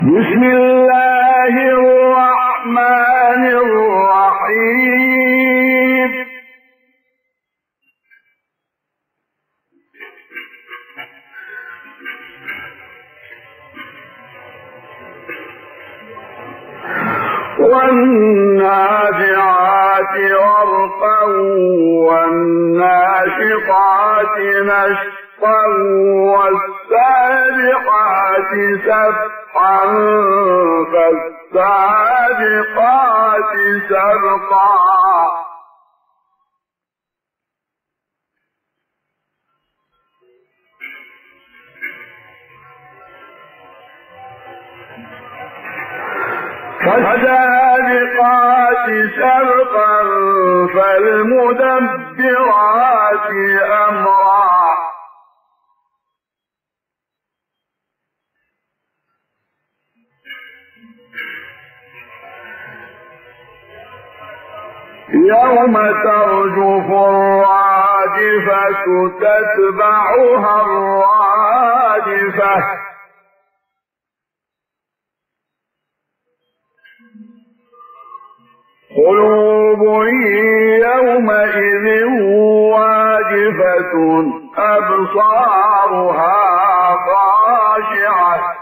بسم الله الرحمن الرحيم. والنازعات غرقا والناشطات نشطا والسابحات سبحا فالسابقات سبقا فالسابقات سبقا فالمدبرات أمرا يوم ترجف الراجفة تتبعها الرادفة قلوب يومئذ واجفة أبصارها خاشعة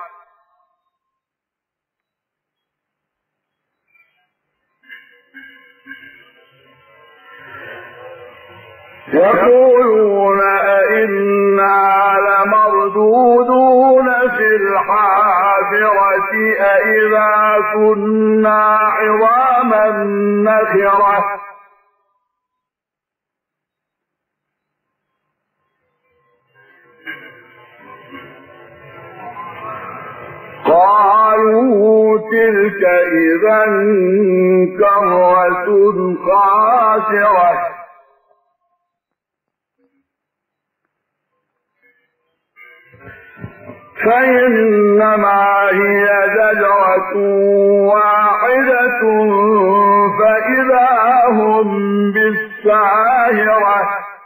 يقولون أئنا لمردودون في الحافرة أئذا كنا عظاما نخرة قالوا تلك إذا كرة خاسرة فإنما هي زجرة واحدة فإذا هم بالساهرة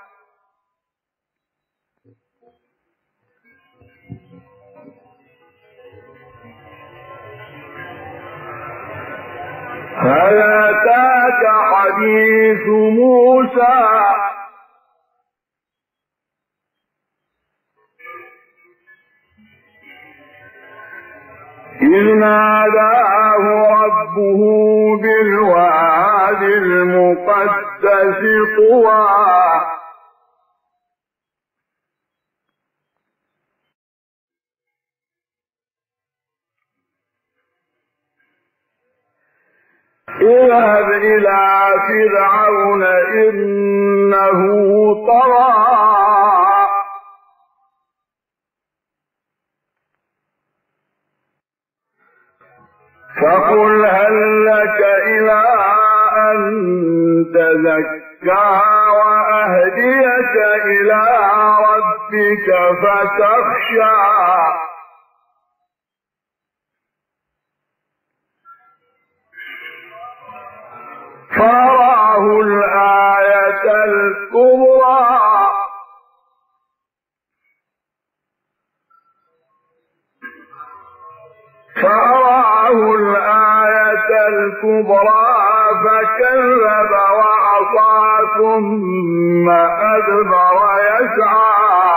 هل أتاك حديث موسى إذ ناداه ربه بالواد المقدس طوى اذهب إلى فرعون إنه طغى فقل هل لك إلى أن تزكى وأهديك إلى ربك فتخشى فرآه الآية الكبرى فكذب وعصى ثم أدبر يسعى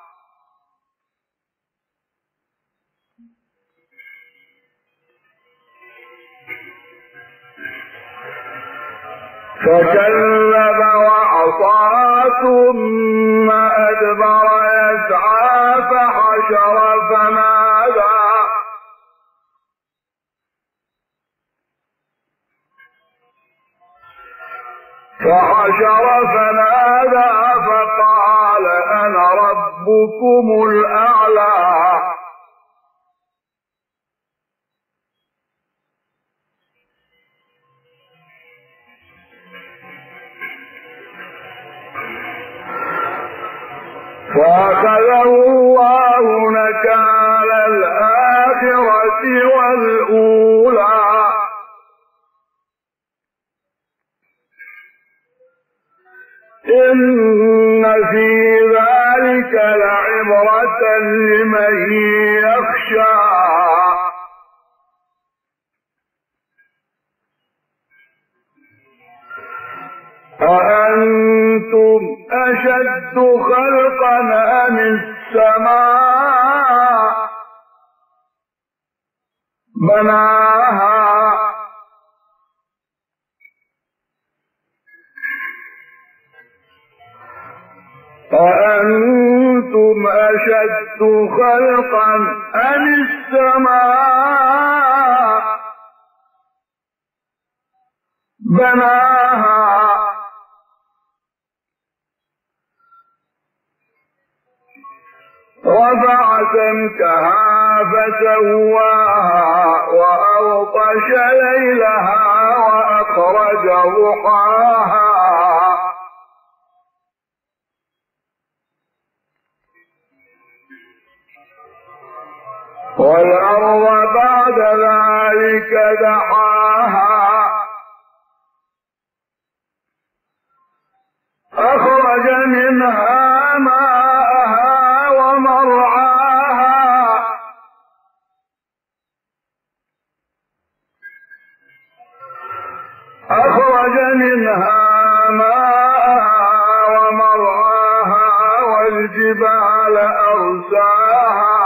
فكذب وعصى ثم أدبر يسعى فحشر فنادى فقال أنا ربكم الأعلى فأخذه الله نكال الآخرة والأولى إن في ذلك لعبرة لمن يخشى أأنتم أشد خلقا أم السماء بناها أأنتم أشد خلقا أم السماء بناها رفع سمكها فسواها وأغطش ليلها وأخرج ضحاها والأرض بعد ذلك دحاها أخرج منها ماءها ومرعاها أخرج منها ماءها ومرعاها والجبال أرساها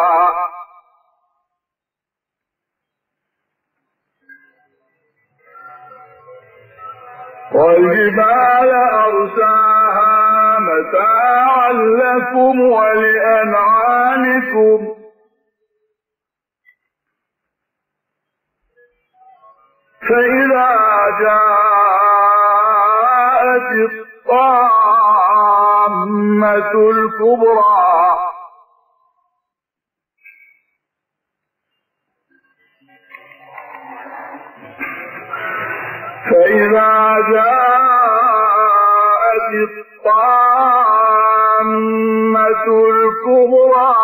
متاعا لكم ولأنعامكم فإذا جاءت الطامة الكبرى الطامة الكبرى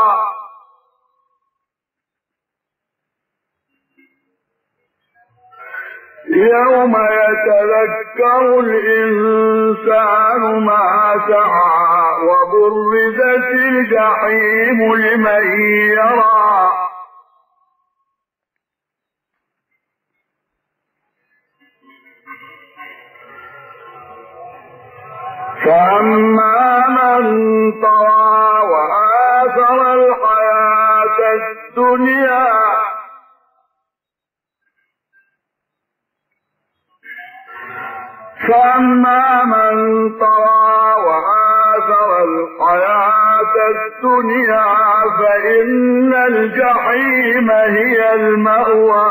يوم يتذكر الإنسان ما سعى وبرزت الجحيم لمن يرى فأما من طغى وآثر الحياة الدنيا فإن الجحيم هي المأوى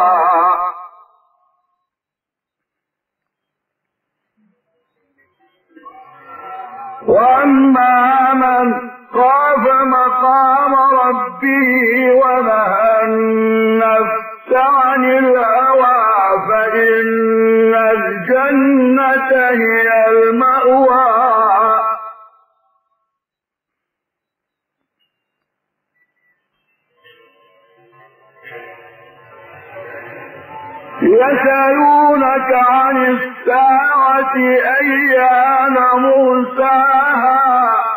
وأما من خاف مقام ربه ونهى النفس عن الهوى فإن الجنة هي المأوى يسألونك عن الساعة أيان مرساها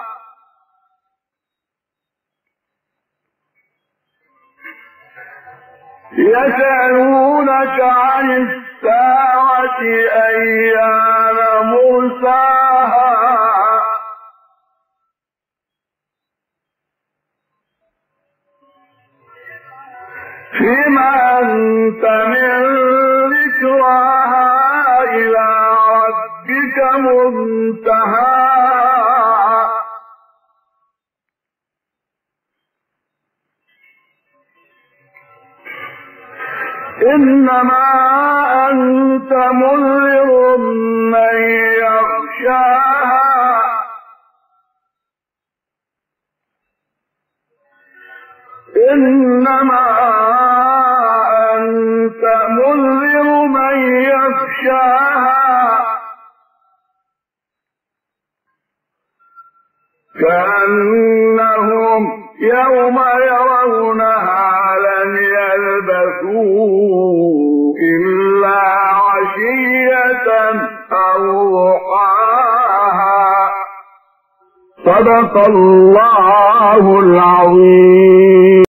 فيما أنت من ذكراها إلى ربك منتهاها إنما أنت منذر من يخشاها كأنهم يوم يرونها لم يلبثوا إلا عشية أو ضحاها. صدق الله العظيم.